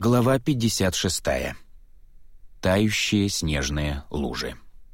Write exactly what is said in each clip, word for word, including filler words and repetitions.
Глава пятьдесят шестая. Тающие снежные лужи.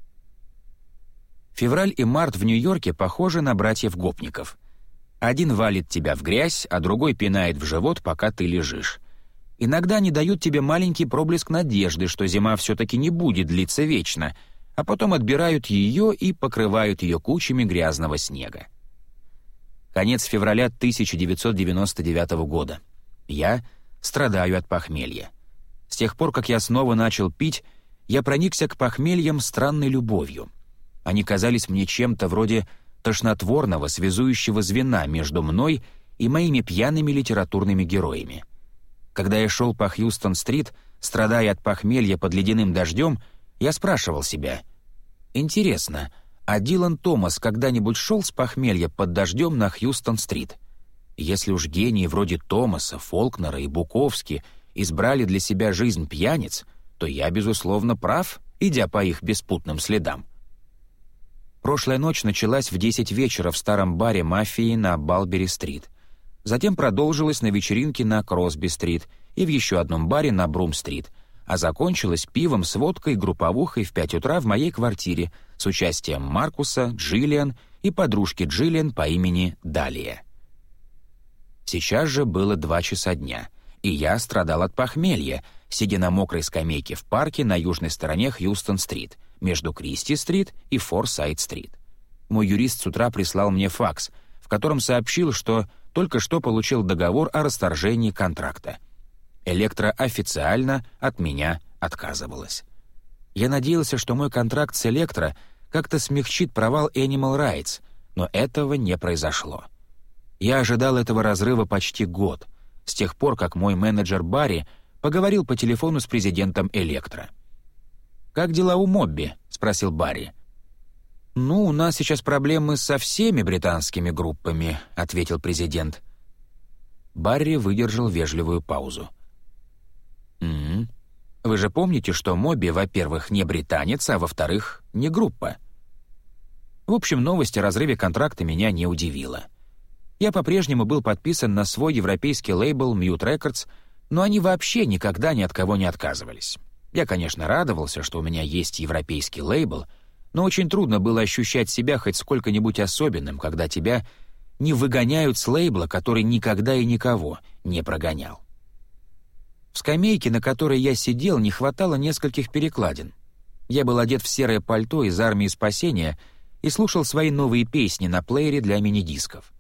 Февраль и март в Нью-Йорке похожи на братьев-гопников. Один валит тебя в грязь, а другой пинает в живот, пока ты лежишь. Иногда они дают тебе маленький проблеск надежды, что зима все-таки не будет длиться вечно, а потом отбирают ее и покрывают ее кучами грязного снега. Конец февраля тысяча девятьсот девяносто девятого года. Я страдаю от похмелья. С тех пор, как я снова начал пить, я проникся к похмельям странной любовью. Они казались мне чем-то вроде тошнотворного, связующего звена между мной и моими пьяными литературными героями. Когда я шел по Хьюстон-стрит, страдая от похмелья под ледяным дождем, я спрашивал себя: «Интересно, а Дилан Томас когда-нибудь шел с похмелья под дождем на Хьюстон-стрит? Если уж гении вроде Томаса, Фолкнера и Буковски избрали для себя жизнь пьяниц, то я, безусловно, прав, идя по их беспутным следам». Прошлая ночь началась в десять вечера в старом баре «Мафии» на Балбери-стрит. Затем продолжилась на вечеринке на Кросби-стрит и в еще одном баре на Брум-стрит, а закончилась пивом с водкой групповухой в пять утра в моей квартире с участием Маркуса, Джиллиан и подружки Джиллиан по имени Далия. Сейчас же было два часа дня, и я страдал от похмелья, сидя на мокрой скамейке в парке на южной стороне Хьюстон-стрит, между Кристи-стрит и Форсайд-стрит. Мой юрист с утра прислал мне факс, в котором сообщил, что только что получил договор о расторжении контракта. Электро официально от меня отказывалась. Я надеялся, что мой контракт с Электро как-то смягчит провал Animal Rights, но этого не произошло. Я ожидал этого разрыва почти год, с тех пор, как мой менеджер Барри поговорил по телефону с президентом Электро. «Как дела у Мобби?» — спросил Барри. «Ну, у нас сейчас проблемы со всеми британскими группами», — ответил президент. Барри выдержал вежливую паузу. «М-м. Вы же помните, что Мобби, во-первых, не британец, а во-вторых, не группа?» В общем, новость о разрыве контракта меня не удивила. Я по-прежнему был подписан на свой европейский лейбл Mute Records, но они вообще никогда ни от кого не отказывались. Я, конечно, радовался, что у меня есть европейский лейбл, но очень трудно было ощущать себя хоть сколько-нибудь особенным, когда тебя не выгоняют с лейбла, который никогда и никого не прогонял. В скамейке, на которой я сидел, не хватало нескольких перекладин. Я был одет в серое пальто из армии спасения и слушал свои новые песни на плеере для мини-дисков.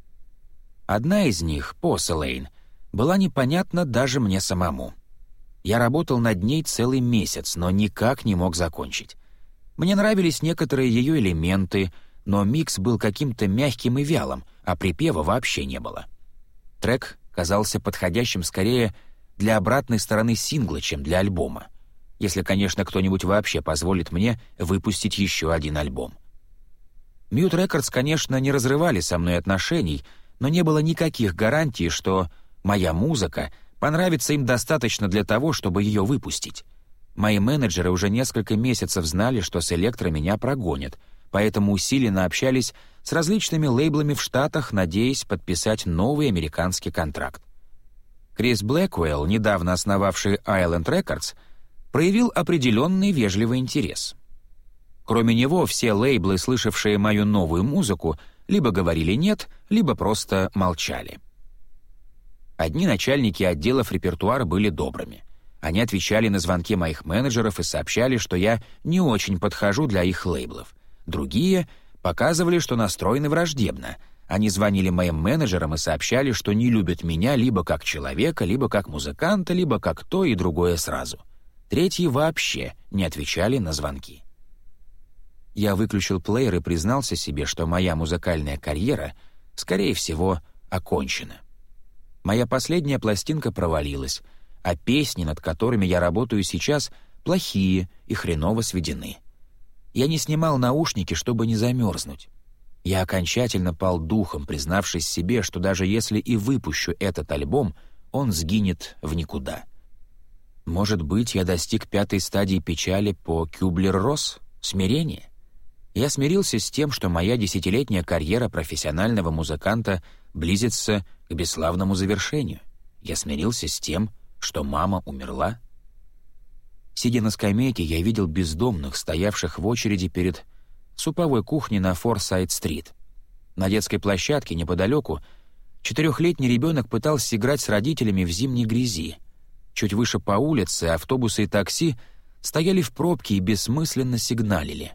Одна из них, «Porcelain», была непонятна даже мне самому. Я работал над ней целый месяц, но никак не мог закончить. Мне нравились некоторые ее элементы, но микс был каким-то мягким и вялым, а припева вообще не было. Трек казался подходящим скорее для обратной стороны сингла, чем для альбома, если, конечно, кто-нибудь вообще позволит мне выпустить еще один альбом. Mute Records, конечно, не разрывали со мной отношений, но не было никаких гарантий, что моя музыка понравится им достаточно для того, чтобы ее выпустить. Мои менеджеры уже несколько месяцев знали, что с Электро меня прогонят, поэтому усиленно общались с различными лейблами в Штатах, надеясь подписать новый американский контракт. Крис Блэквелл, недавно основавший Island Records, проявил определенный вежливый интерес. Кроме него, все лейблы, слышавшие мою новую музыку, либо говорили «нет», либо просто молчали. Одни начальники отделов репертуара были добрыми. Они отвечали на звонки моих менеджеров и сообщали, что я не очень подхожу для их лейблов. Другие показывали, что настроены враждебно. Они звонили моим менеджерам и сообщали, что не любят меня либо как человека, либо как музыканта, либо как то и другое сразу. Третьи вообще не отвечали на звонки. Я выключил плеер и признался себе, что моя музыкальная карьера, скорее всего, окончена. Моя последняя пластинка провалилась, а песни, над которыми я работаю сейчас, плохие и хреново сведены. Я не снимал наушники, чтобы не замерзнуть. Я окончательно пал духом, признавшись себе, что даже если и выпущу этот альбом, он сгинет в никуда. Может быть, я достиг пятой стадии печали по Кюблер-Росс? Смирение? Я смирился с тем, что моя десятилетняя карьера профессионального музыканта близится к бесславному завершению. Я смирился с тем, что мама умерла? Сидя на скамейке, я видел бездомных, стоявших в очереди перед суповой кухней на Форсайд-стрит. На детской площадке неподалеку четырехлетний ребенок пытался играть с родителями в зимней грязи. Чуть выше по улице автобусы и такси стояли в пробке и бессмысленно сигналили.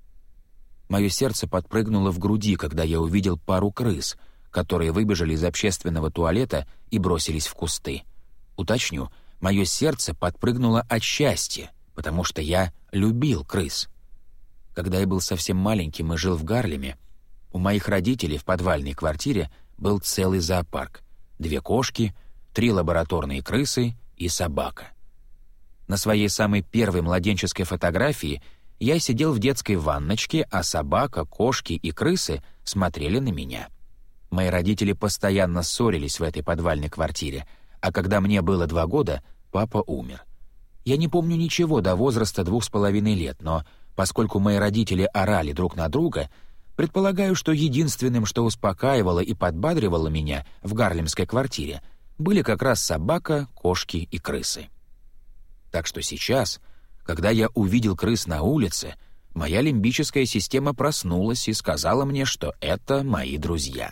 Мое сердце подпрыгнуло в груди, когда я увидел пару крыс, которые выбежали из общественного туалета и бросились в кусты. Уточню, мое сердце подпрыгнуло от счастья, потому что я любил крыс. Когда я был совсем маленьким и жил в Гарлеме, у моих родителей в подвальной квартире был целый зоопарк. Две кошки, три лабораторные крысы и собака. На своей самой первой младенческой фотографии я сидел в детской ванночке, а собака, кошки и крысы смотрели на меня. Мои родители постоянно ссорились в этой подвальной квартире, а когда мне было два года, папа умер. Я не помню ничего до возраста двух с половиной лет, но поскольку мои родители орали друг на друга, предполагаю, что единственным, что успокаивало и подбадривало меня в гарлемской квартире, были как раз собака, кошки и крысы. Так что сейчас, когда я увидел крыс на улице, моя лимбическая система проснулась и сказала мне, что это мои друзья.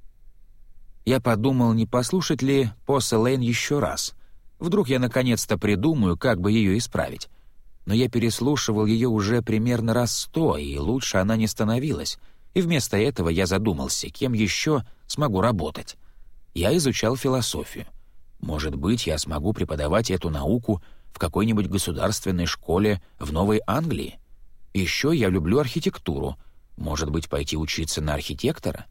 Я подумал, не послушать ли Поссе Лейн еще раз. Вдруг я наконец-то придумаю, как бы ее исправить. Но я переслушивал ее уже примерно раз сто, и лучше она не становилась. И вместо этого я задумался, кем еще смогу работать. Я изучал философию. Может быть, я смогу преподавать эту науку в какой-нибудь государственной школе в Новой Англии. Еще я люблю архитектуру. Может быть, пойти учиться на архитектора?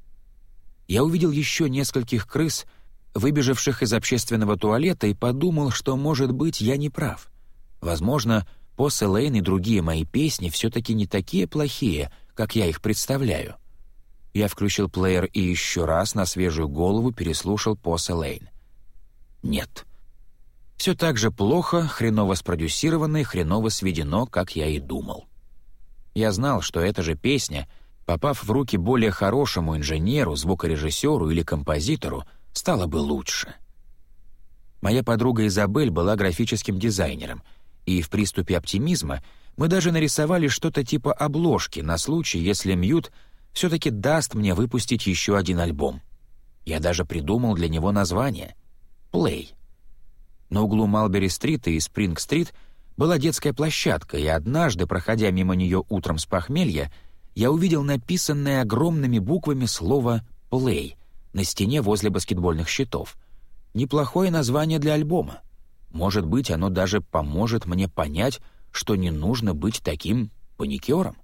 Я увидел еще нескольких крыс, выбежавших из общественного туалета, и подумал, что, может быть, я не прав. Возможно, Поссе Лейн и другие мои песни все-таки не такие плохие, как я их представляю. Я включил плеер и еще раз на свежую голову переслушал Поссе Лейн. Нет. Все так же плохо, хреново спродюсировано и хреново сведено, как я и думал. Я знал, что эта же песня, попав в руки более хорошему инженеру, звукорежиссеру или композитору, стала бы лучше. Моя подруга Изабель была графическим дизайнером, и в приступе оптимизма мы даже нарисовали что-то типа обложки на случай, если Мьют все-таки даст мне выпустить еще один альбом. Я даже придумал для него название — «Play». На углу Малбери-стрит и Спринг-стрит была детская площадка, и однажды, проходя мимо нее утром с похмелья, я увидел написанное огромными буквами слово «Play» на стене возле баскетбольных щитов. Неплохое название для альбома. Может быть, оно даже поможет мне понять, что не нужно быть таким паникером.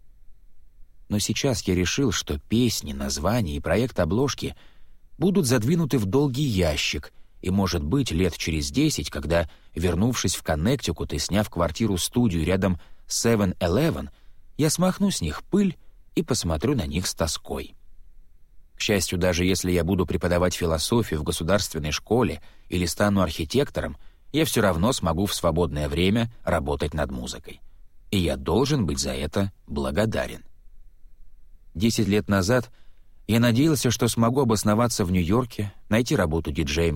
Но сейчас я решил, что песни, названия и проект обложки будут задвинуты в долгий ящик, и, может быть, лет через десять, когда, вернувшись в Коннектикут и сняв квартиру-студию рядом с севен-Элевен, я смахну с них пыль и посмотрю на них с тоской. К счастью, даже если я буду преподавать философию в государственной школе или стану архитектором, я все равно смогу в свободное время работать над музыкой. И я должен быть за это благодарен. Десять лет назад я надеялся, что смогу обосноваться в Нью-Йорке, найти работу диджеем